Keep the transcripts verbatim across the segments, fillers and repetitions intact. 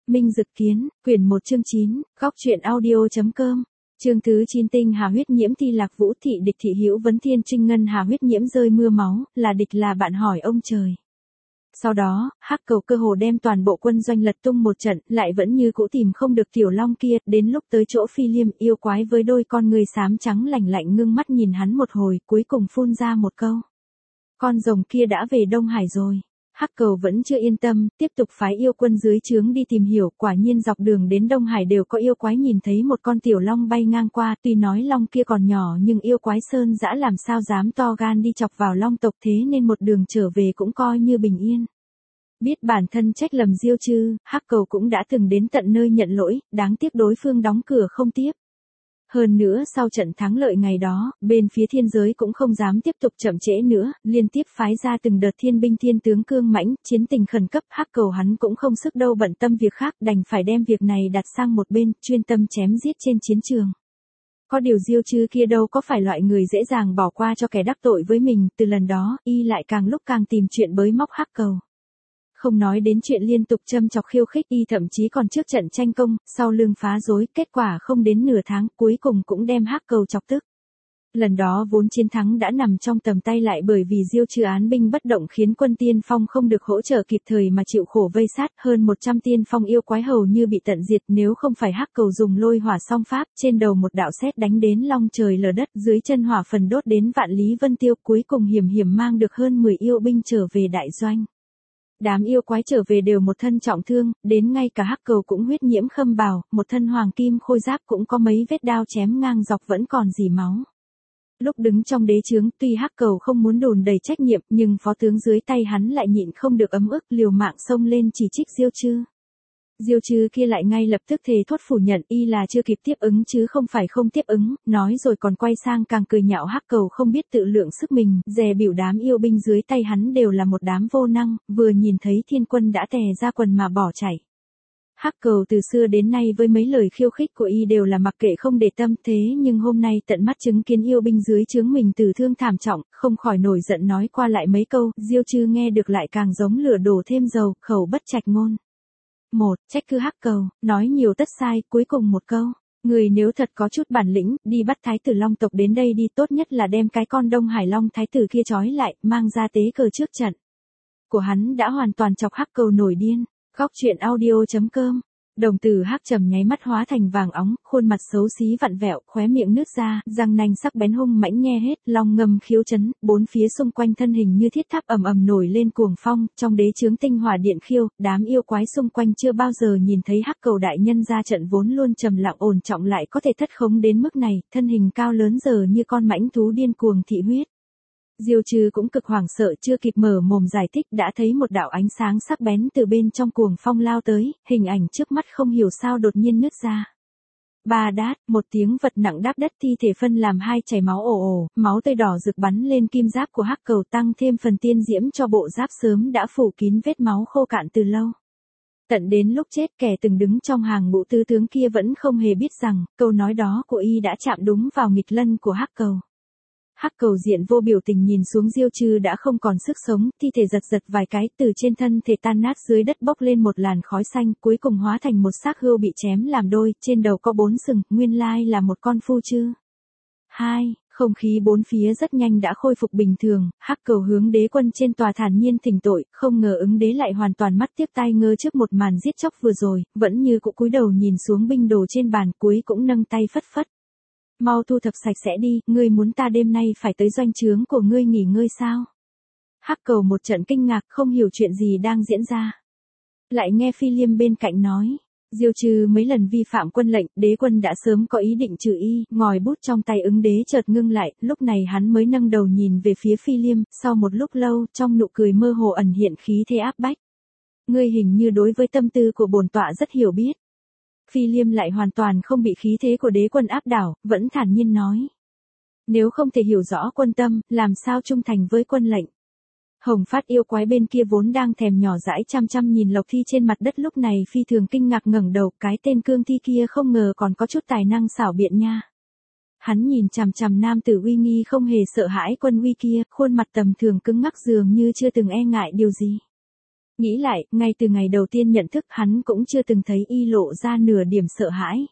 Minh Dực Kiến, quyển một chương chín, góc truyện audio.com. Chương thứ chín tinh hà huyết nhiễm Thi Lạc Vũ thị địch thị hữu vấn thiên trinh ngân hà huyết nhiễm rơi mưa máu, là địch là bạn hỏi ông trời. Sau đó, Hắc Cầu cơ hồ đem toàn bộ quân doanh lật tung một trận, lại vẫn như cũ tìm không được tiểu long kia, đến lúc tới chỗ Phi Liêm yêu quái với đôi con người xám trắng lạnh lạnh ngưng mắt nhìn hắn một hồi, cuối cùng phun ra một câu. Con rồng kia đã về Đông Hải rồi. Hắc Cầu vẫn chưa yên tâm, tiếp tục phái yêu quân dưới trướng đi tìm hiểu, quả nhiên dọc đường đến Đông Hải đều có yêu quái nhìn thấy một con tiểu long bay ngang qua, tuy nói long kia còn nhỏ nhưng yêu quái sơn dã làm sao dám to gan đi chọc vào long tộc, thế nên một đường trở về cũng coi như bình yên. Biết bản thân trách lầm Diêu Trư, Hắc Cầu cũng đã từng đến tận nơi nhận lỗi, đáng tiếc đối phương đóng cửa không tiếp. Hơn nữa sau trận thắng lợi ngày đó, bên phía thiên giới cũng không dám tiếp tục chậm trễ nữa, liên tiếp phái ra từng đợt thiên binh thiên tướng cương mãnh, chiến tình khẩn cấp. Hắc Cầu hắn cũng không sức đâu bận tâm việc khác, đành phải đem việc này đặt sang một bên, chuyên tâm chém giết trên chiến trường. Có điều Diêu Trư kia đâu có phải loại người dễ dàng bỏ qua cho kẻ đắc tội với mình, từ lần đó, y lại càng lúc càng tìm chuyện bới móc Hắc Cầu. Không nói đến chuyện liên tục châm chọc khiêu khích, y thậm chí còn trước trận tranh công, sau lưng phá rối, kết quả không đến nửa tháng, cuối cùng cũng đem Hắc Cầu chọc tức. Lần đó vốn chiến thắng đã nằm trong tầm tay, lại bởi vì Diêu Trư án binh bất động khiến quân tiên phong không được hỗ trợ kịp thời mà chịu khổ vây sát, hơn một trăm tiên phong yêu quái hầu như bị tận diệt, nếu không phải Hắc Cầu dùng lôi hỏa song pháp, trên đầu một đạo sét đánh đến long trời lở đất, dưới chân hỏa phần đốt đến vạn lý vân tiêu, cuối cùng hiểm hiểm mang được hơn mười yêu binh trở về đại doanh. Đám yêu quái trở về đều một thân trọng thương, đến ngay cả Hắc Cầu cũng huyết nhiễm khâm bào, một thân hoàng kim khôi giáp cũng có mấy vết đao chém ngang dọc vẫn còn rỉ máu. Lúc đứng trong đế chướng, tuy Hắc Cầu không muốn đùn đầy trách nhiệm, nhưng phó tướng dưới tay hắn lại nhịn không được ấm ức, liều mạng xông lên chỉ trích Diêu Trư. Diêu Trư kia lại ngay lập tức thề thốt phủ nhận y là chưa kịp tiếp ứng chứ không phải không tiếp ứng, nói rồi còn quay sang càng cười nhạo Hắc Cầu không biết tự lượng sức mình, dè bỉu đám yêu binh dưới tay hắn đều là một đám vô năng, vừa nhìn thấy thiên quân đã tè ra quần mà bỏ chạy. Hắc Cầu từ xưa đến nay với mấy lời khiêu khích của y đều là mặc kệ không để tâm, thế nhưng hôm nay tận mắt chứng kiến yêu binh dưới trướng mình tử thương thảm trọng, không khỏi nổi giận nói qua lại mấy câu, Diêu Trư nghe được lại càng giống lửa đổ thêm dầu, khẩu bất trạch ngôn. Một, trách cứ Hắc Cầu, nói nhiều tất sai, cuối cùng một câu. Người nếu thật có chút bản lĩnh, đi bắt thái tử long tộc đến đây đi, tốt nhất là đem cái con Đông Hải Long thái tử kia trói lại, mang ra tế cờ trước trận. Của hắn đã hoàn toàn chọc Hắc Cầu nổi điên. Góc truyện audio.com. Đồng tử Hắc Trầm nháy mắt hóa thành vàng óng, khuôn mặt xấu xí vặn vẹo, khóe miệng nứt ra, răng nanh sắc bén hung mãnh nghe hết, long ngâm khiếu chấn, bốn phía xung quanh thân hình như thiết tháp ầm ầm nổi lên cuồng phong, trong đế chướng tinh hỏa điện khiêu, đám yêu quái xung quanh chưa bao giờ nhìn thấy Hắc Cầu đại nhân ra trận vốn luôn trầm lặng ổn trọng lại có thể thất khống đến mức này, thân hình cao lớn giờ như con mãnh thú điên cuồng thị huyết. Diêu Trư cũng cực hoảng sợ, chưa kịp mở mồm giải thích đã thấy một đạo ánh sáng sắc bén từ bên trong cuồng phong lao tới, hình ảnh trước mắt không hiểu sao đột nhiên nứt ra. Ba đát, một tiếng vật nặng đáp đất, thi thể phân làm hai chảy máu ồ ồ, máu tươi đỏ rực bắn lên kim giáp của Hắc Cầu tăng thêm phần tiên diễm cho bộ giáp sớm đã phủ kín vết máu khô cạn từ lâu. Tận đến lúc chết kẻ từng đứng trong hàng ngũ tứ tướng kia vẫn không hề biết rằng, câu nói đó của y đã chạm đúng vào nghịch lân của Hắc Cầu. Hắc Cầu diện vô biểu tình nhìn xuống Diêu Trư đã không còn sức sống, thi thể giật giật vài cái, từ trên thân thể tan nát dưới đất bốc lên một làn khói xanh, cuối cùng hóa thành một xác hươu bị chém làm đôi, trên đầu có bốn sừng, nguyên lai là một con phu chư. Hai, không khí bốn phía rất nhanh đã khôi phục bình thường, Hắc Cầu hướng đế quân trên tòa thản nhiên thỉnh tội, không ngờ ứng đế lại hoàn toàn mắt tiếc tai ngơ trước một màn giết chóc vừa rồi, vẫn như cũ cúi đầu nhìn xuống binh đồ trên bàn, cuối cũng nâng tay phất phất. Mau thu thập sạch sẽ đi, ngươi muốn ta đêm nay phải tới doanh trướng của ngươi nghỉ ngơi sao? Hắc Cầu một trận kinh ngạc không hiểu chuyện gì đang diễn ra. Lại nghe Phi Liêm bên cạnh nói, Diêu Trư mấy lần vi phạm quân lệnh, đế quân đã sớm có ý định trừ y, ngòi bút trong tay ứng đế chợt ngưng lại, lúc này hắn mới nâng đầu nhìn về phía Phi Liêm, sau một lúc lâu, trong nụ cười mơ hồ ẩn hiện khí thế áp bách. Ngươi hình như đối với tâm tư của bổn tọa rất hiểu biết. Phi Liêm lại hoàn toàn không bị khí thế của đế quân áp đảo, vẫn thản nhiên nói. Nếu không thể hiểu rõ quân tâm, làm sao trung thành với quân lệnh. Hồng Phát yêu quái bên kia vốn đang thèm nhỏ dãi chăm chăm nhìn Lộc Thi trên mặt đất lúc này phi thường kinh ngạc ngẩng đầu, cái tên Cương Thi kia không ngờ còn có chút tài năng xảo biện nha. Hắn nhìn chằm chằm nam tử uy nghi không hề sợ hãi quân uy kia, khuôn mặt tầm thường cứng ngắc dường như chưa từng e ngại điều gì. Nghĩ lại, ngay từ ngày đầu tiên nhận thức hắn cũng chưa từng thấy y lộ ra nửa điểm sợ hãi.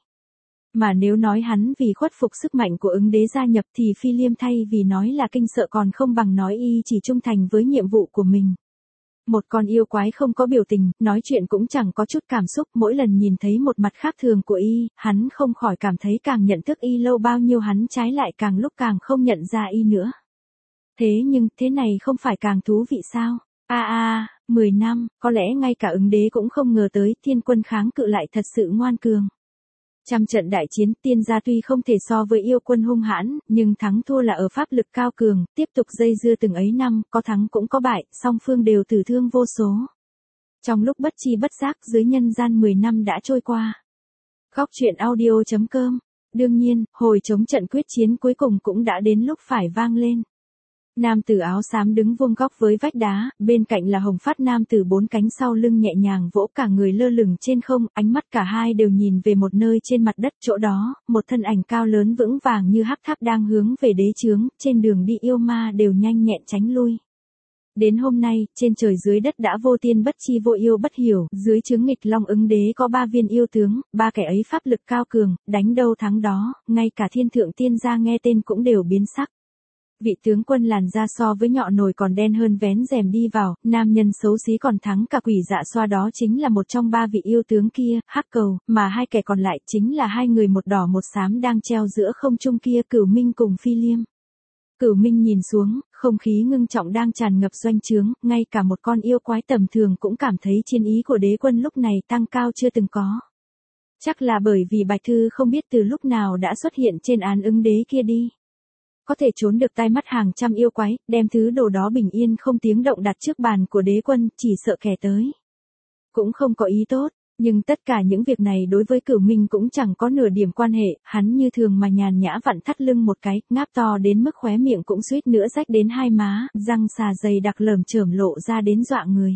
Mà nếu nói hắn vì khuất phục sức mạnh của ứng đế gia nhập thì Phi Liêm thay vì nói là kinh sợ còn không bằng nói y chỉ trung thành với nhiệm vụ của mình. Một con yêu quái không có biểu tình, nói chuyện cũng chẳng có chút cảm xúc, mỗi lần nhìn thấy một mặt khác thường của y, hắn không khỏi cảm thấy càng nhận thức y lâu bao nhiêu hắn trái lại càng lúc càng không nhận ra y nữa. Thế nhưng, thế này không phải càng thú vị sao? A a, mười năm, có lẽ ngay cả ứng đế cũng không ngờ tới thiên quân kháng cự lại thật sự ngoan cường. Trăm trận đại chiến tiên gia tuy không thể so với yêu quân hung hãn, nhưng thắng thua là ở pháp lực cao cường, tiếp tục dây dưa từng ấy năm, có thắng cũng có bại, song phương đều tử thương vô số. Trong lúc bất chi bất giác dưới nhân gian mười năm đã trôi qua. Góc truyện audio chấm com. Đương nhiên, hồi chống trận quyết chiến cuối cùng cũng đã đến lúc phải vang lên. Nam tử áo xám đứng vuông góc với vách đá, bên cạnh là hồng phát nam tử bốn cánh sau lưng nhẹ nhàng vỗ cả người lơ lửng trên không, ánh mắt cả hai đều nhìn về một nơi trên mặt đất, chỗ đó, một thân ảnh cao lớn vững vàng như hắc tháp đang hướng về đế chướng, trên đường đi yêu ma đều nhanh nhẹn tránh lui. Đến hôm nay, trên trời dưới đất đã vô tiên bất chi vô yêu bất hiểu, dưới chướng nghịch long ứng đế có ba viên yêu tướng, ba kẻ ấy pháp lực cao cường, đánh đâu thắng đó, ngay cả thiên thượng tiên gia nghe tên cũng đều biến sắc. Vị tướng quân làn da so với nhọ nồi còn đen hơn vén rèm đi vào, nam nhân xấu xí còn thắng cả quỷ dạ xoa đó chính là một trong ba vị yêu tướng kia, hắc cầu, mà hai kẻ còn lại chính là hai người một đỏ một xám đang treo giữa không trung kia, Cửu Minh cùng Phi Liêm. Cửu Minh nhìn xuống, không khí ngưng trọng đang tràn ngập doanh trướng, ngay cả một con yêu quái tầm thường cũng cảm thấy chiến ý của đế quân lúc này tăng cao chưa từng có. Chắc là bởi vì Bạch Thư không biết từ lúc nào đã xuất hiện trên án ứng đế kia đi. Có thể trốn được tai mắt hàng trăm yêu quái, đem thứ đồ đó bình yên không tiếng động đặt trước bàn của đế quân, chỉ sợ kẻ tới. Cũng không có ý tốt, nhưng tất cả những việc này đối với Cửu Minh cũng chẳng có nửa điểm quan hệ, hắn như thường mà nhàn nhã vặn thắt lưng một cái, ngáp to đến mức khóe miệng cũng suýt nữa rách đến hai má, răng xà dày đặc lởm chởm lộ ra đến dọa người.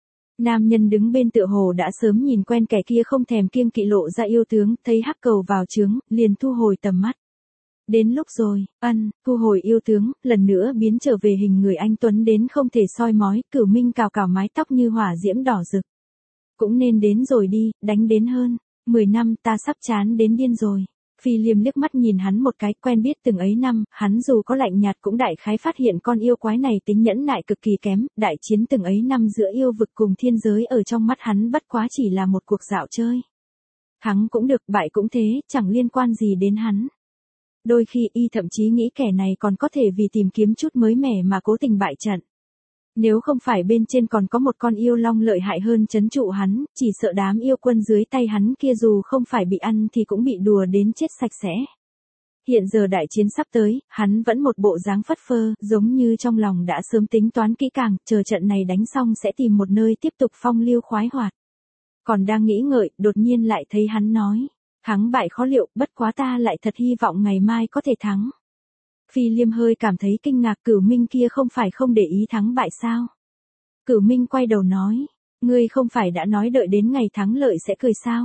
Nam nhân đứng bên tựa hồ đã sớm nhìn quen kẻ kia không thèm kiêng kỵ lộ ra yêu tướng, thấy hắc cầu vào trướng, liền thu hồi tầm mắt. Đến lúc rồi, ân, thu hồi yêu tướng, lần nữa biến trở về hình người anh tuấn đến không thể soi mói, Cửu Minh cào cào mái tóc như hỏa diễm đỏ rực. Cũng nên đến rồi đi, đánh đến hơn, mười năm ta sắp chán đến điên rồi. Phi Liêm liếc mắt nhìn hắn một cái, quen biết từng ấy năm, hắn dù có lạnh nhạt cũng đại khái phát hiện con yêu quái này tính nhẫn nại cực kỳ kém, đại chiến từng ấy năm giữa yêu vực cùng thiên giới ở trong mắt hắn bất quá chỉ là một cuộc dạo chơi. Thắng cũng được, bại cũng thế, chẳng liên quan gì đến hắn. Đôi khi y thậm chí nghĩ kẻ này còn có thể vì tìm kiếm chút mới mẻ mà cố tình bại trận. Nếu không phải bên trên còn có một con yêu long lợi hại hơn trấn trụ hắn, chỉ sợ đám yêu quân dưới tay hắn kia dù không phải bị ăn thì cũng bị đùa đến chết sạch sẽ. Hiện giờ đại chiến sắp tới, hắn vẫn một bộ dáng phất phơ, giống như trong lòng đã sớm tính toán kỹ càng, chờ trận này đánh xong sẽ tìm một nơi tiếp tục phong lưu khoái hoạt. Còn đang nghĩ ngợi, đột nhiên lại thấy hắn nói. Thắng bại khó liệu, bất quá ta lại thật hy vọng ngày mai có thể thắng. Phi Liêm hơi cảm thấy kinh ngạc, Cửu Minh kia không phải không để ý thắng bại sao? Cửu Minh quay đầu nói, ngươi không phải đã nói đợi đến ngày thắng lợi sẽ cười sao?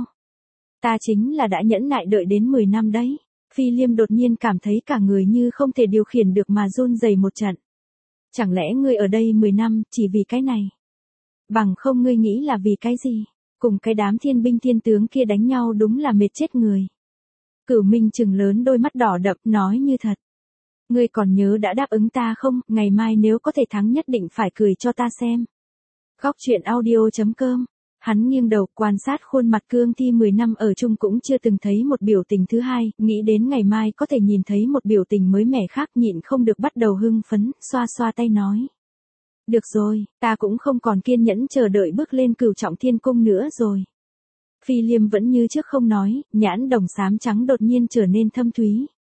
Ta chính là đã nhẫn nại đợi đến mười năm đấy. Phi Liêm đột nhiên cảm thấy cả người như không thể điều khiển được mà run rẩy một trận. Chẳng lẽ ngươi ở đây mười năm chỉ vì cái này? Bằng không ngươi nghĩ là vì cái gì? Cùng cái đám thiên binh thiên tướng kia đánh nhau đúng là mệt chết người. Cửu Minh trừng lớn đôi mắt đỏ đậm, nói như thật. Ngươi còn nhớ đã đáp ứng ta không, ngày mai nếu có thể thắng nhất định phải cười cho ta xem. Góc truyện audio chấm com. Hắn nghiêng đầu quan sát khuôn mặt cương thi mười năm ở chung cũng chưa từng thấy một biểu tình thứ hai, nghĩ đến ngày mai có thể nhìn thấy một biểu tình mới mẻ khác, nhịn không được bắt đầu hưng phấn, xoa xoa tay nói. Được rồi, ta cũng không còn kiên nhẫn chờ đợi bước lên Cửu Trọng Thiên Cung nữa rồi. Phi Liêm vẫn như trước không nói, nhãn đồng xám trắng đột nhiên trở nên thâm thúy.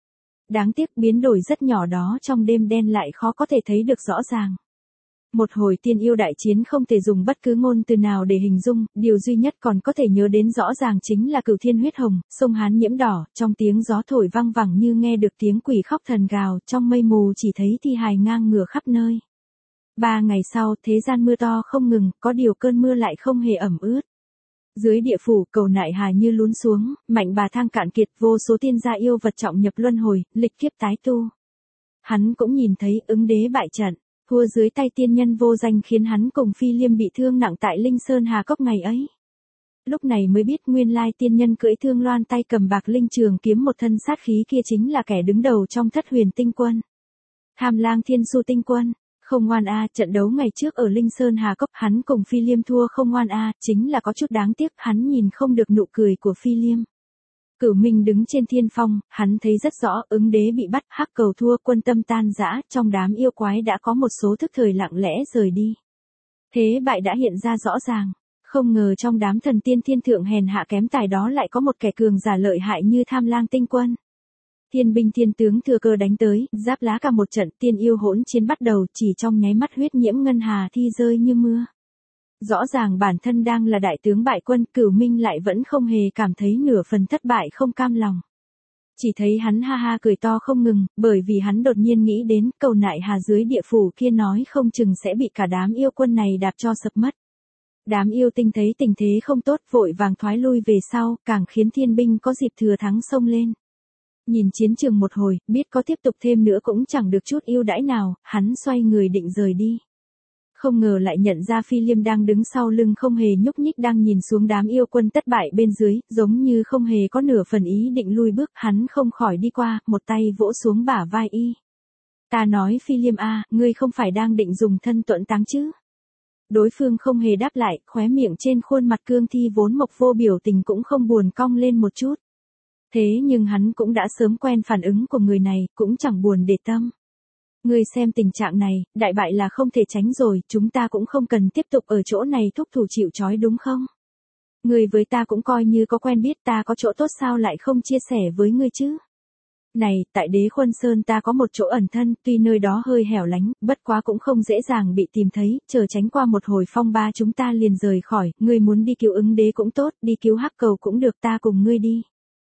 Đáng tiếc biến đổi rất nhỏ đó trong đêm đen lại khó có thể thấy được rõ ràng. Một hồi tiên yêu đại chiến không thể dùng bất cứ ngôn từ nào để hình dung, điều duy nhất còn có thể nhớ đến rõ ràng chính là Cửu Thiên huyết hồng, sông Hán nhiễm đỏ, trong tiếng gió thổi vang vẳng như nghe được tiếng quỷ khóc thần gào, trong mây mù chỉ thấy thi hài ngang ngửa khắp nơi. Ba ngày sau, thế gian mưa to không ngừng, có điều cơn mưa lại không hề ẩm ướt. Dưới địa phủ, cầu nại hà như lún xuống, mạnh bà thang cạn kiệt, vô số tiên gia yêu vật trọng nhập luân hồi, lịch kiếp tái tu. Hắn cũng nhìn thấy ứng đế bại trận. thua dưới tay tiên nhân vô danh khiến hắn cùng Phi Liêm bị thương nặng tại Linh Sơn Hà Cốc ngày ấy. Lúc này mới biết nguyên lai tiên nhân cưỡi thương loan tay cầm bạc linh trường kiếm một thân sát khí kia chính là kẻ đứng đầu trong thất huyền tinh quân. Tham lang thiên su tinh quân. Không ngoan a, trận đấu ngày trước ở Linh Sơn Hà Cốc hắn cùng Phi Liêm thua không ngoan a, chính là có chút đáng tiếc, hắn nhìn không được nụ cười của Phi Liêm. Cửu Minh đứng trên thiên phong, hắn thấy rất rõ, ứng đế bị bắt, hắc cầu thua, quân tâm tan rã, trong đám yêu quái đã có một số thức thời lặng lẽ rời đi. Thế bại đã hiện ra rõ ràng, không ngờ trong đám thần tiên thiên thượng hèn hạ kém tài đó lại có một kẻ cường giả lợi hại như Tham lang tinh quân. Thiên binh thiên tướng thừa cơ đánh tới, giáp lá cả một trận, tiên yêu hỗn chiến bắt đầu, chỉ trong nháy mắt huyết nhiễm ngân hà thi rơi như mưa. Rõ ràng bản thân đang là đại tướng bại quân, Cửu Minh lại vẫn không hề cảm thấy nửa phần thất bại không cam lòng. Chỉ thấy hắn ha ha cười to không ngừng, bởi vì hắn đột nhiên nghĩ đến cầu nại hà dưới địa phủ kia nói không chừng sẽ bị cả đám yêu quân này đạp cho sập mất. Đám yêu tinh thấy tình thế không tốt vội vàng thoái lui về sau, càng khiến thiên binh có dịp thừa thắng xông lên. Nhìn chiến trường một hồi, biết có tiếp tục thêm nữa cũng chẳng được chút ưu đãi nào, hắn xoay người định rời đi. Không ngờ lại nhận ra Phi Liêm đang đứng sau lưng không hề nhúc nhích đang nhìn xuống đám yêu quân thất bại bên dưới, giống như không hề có nửa phần ý định lui bước, hắn không khỏi đi qua, một tay vỗ xuống bả vai y. Ta nói Phi Liêm a, ngươi không phải đang định dùng thân tuẫn táng chứ? Đối phương không hề đáp lại, khóe miệng trên khuôn mặt cương thi vốn mộc vô biểu tình cũng không buồn cong lên một chút. Thế nhưng hắn cũng đã sớm quen phản ứng của người này, cũng chẳng buồn để tâm. Ngươi xem tình trạng này, đại bại là không thể tránh rồi, chúng ta cũng không cần tiếp tục ở chỗ này thúc thủ chịu trói đúng không? Ngươi với ta cũng coi như có quen biết, ta có chỗ tốt sao lại không chia sẻ với ngươi chứ? Này, tại Đế Khuân Sơn ta có một chỗ ẩn thân, tuy nơi đó hơi hẻo lánh, bất quá cũng không dễ dàng bị tìm thấy, chờ tránh qua một hồi phong ba chúng ta liền rời khỏi, ngươi muốn đi cứu ứng đế cũng tốt, đi cứu hắc cầu cũng được, ta cùng ngươi đi.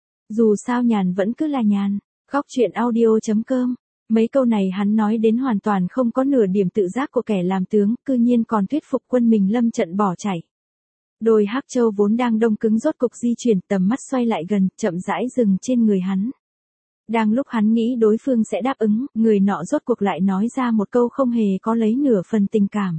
Dù sao nhàn vẫn cứ là nhàn. Góc truyện audio chấm com. Mấy câu này hắn nói đến hoàn toàn không có nửa điểm tự giác của kẻ làm tướng, cư nhiên còn thuyết phục quân mình lâm trận bỏ chạy. Đôi hắc châu vốn đang đông cứng rốt cục di chuyển, tầm mắt xoay lại gần, chậm rãi dừng trên người hắn. Đang lúc hắn nghĩ đối phương sẽ đáp ứng, người nọ rốt cuộc lại nói ra một câu không hề có lấy nửa phần tình cảm.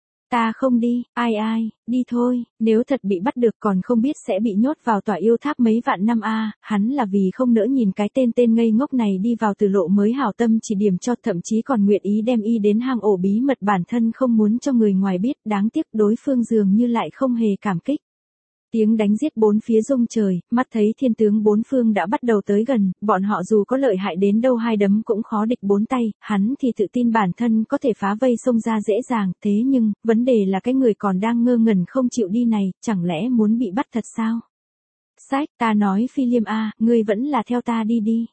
Ta không đi, ai ai, đi thôi, nếu thật bị bắt được còn không biết sẽ bị nhốt vào tòa yêu tháp mấy vạn năm a. À, hắn là vì không nỡ nhìn cái tên tên ngây ngốc này đi vào tử lộ mới hảo tâm chỉ điểm cho, thậm chí còn nguyện ý đem y đến hang ổ bí mật bản thân không muốn cho người ngoài biết, đáng tiếc đối phương dường như lại không hề cảm kích. Tiếng đánh giết bốn phía rung trời, mắt thấy thiên tướng bốn phương đã bắt đầu tới gần, bọn họ dù có lợi hại đến đâu hai đấm cũng khó địch bốn tay, hắn thì tự tin bản thân có thể phá vây xông ra dễ dàng, thế nhưng, vấn đề là cái người còn đang ngơ ngẩn không chịu đi này, chẳng lẽ muốn bị bắt thật sao? Sách, ta nói Phi Liêm a, ngươi vẫn là theo ta đi đi.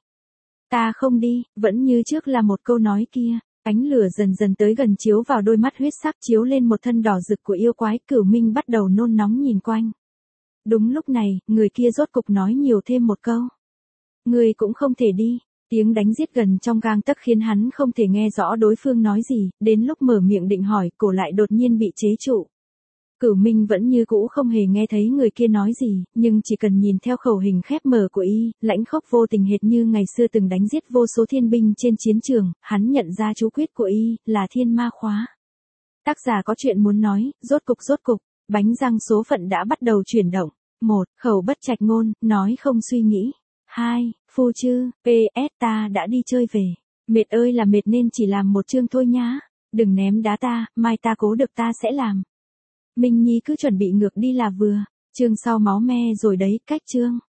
Ta không đi, vẫn như trước là một câu nói kia. Ánh lửa dần dần tới gần chiếu vào đôi mắt huyết sắc chiếu lên một thân đỏ rực của yêu quái, Cửu Minh bắt đầu nôn nóng nhìn quanh. Đúng lúc này, người kia rốt cục nói nhiều thêm một câu. Người cũng không thể đi. Tiếng đánh giết gần trong gang tấc khiến hắn không thể nghe rõ đối phương nói gì, đến lúc mở miệng định hỏi, cổ lại đột nhiên bị chế trụ. Cửu Minh vẫn như cũ không hề nghe thấy người kia nói gì, nhưng chỉ cần nhìn theo khẩu hình khép mở của y, lãnh khốc vô tình hệt như ngày xưa từng đánh giết vô số thiên binh trên chiến trường, hắn nhận ra chú quyết của y, là thiên ma khóa. Tác giả có chuyện muốn nói, rốt cục rốt cục, bánh răng số phận đã bắt đầu chuyển động. Một, khẩu bất trạch ngôn, nói không suy nghĩ. Hai, phu chư, pê ét ta đã đi chơi về. Mệt ơi là mệt nên chỉ làm một chương thôi nhá. Đừng ném đá ta, mai ta cố được ta sẽ làm. Minh Nhi cứ chuẩn bị ngược đi là vừa. Chương sau máu me rồi đấy, cách chương.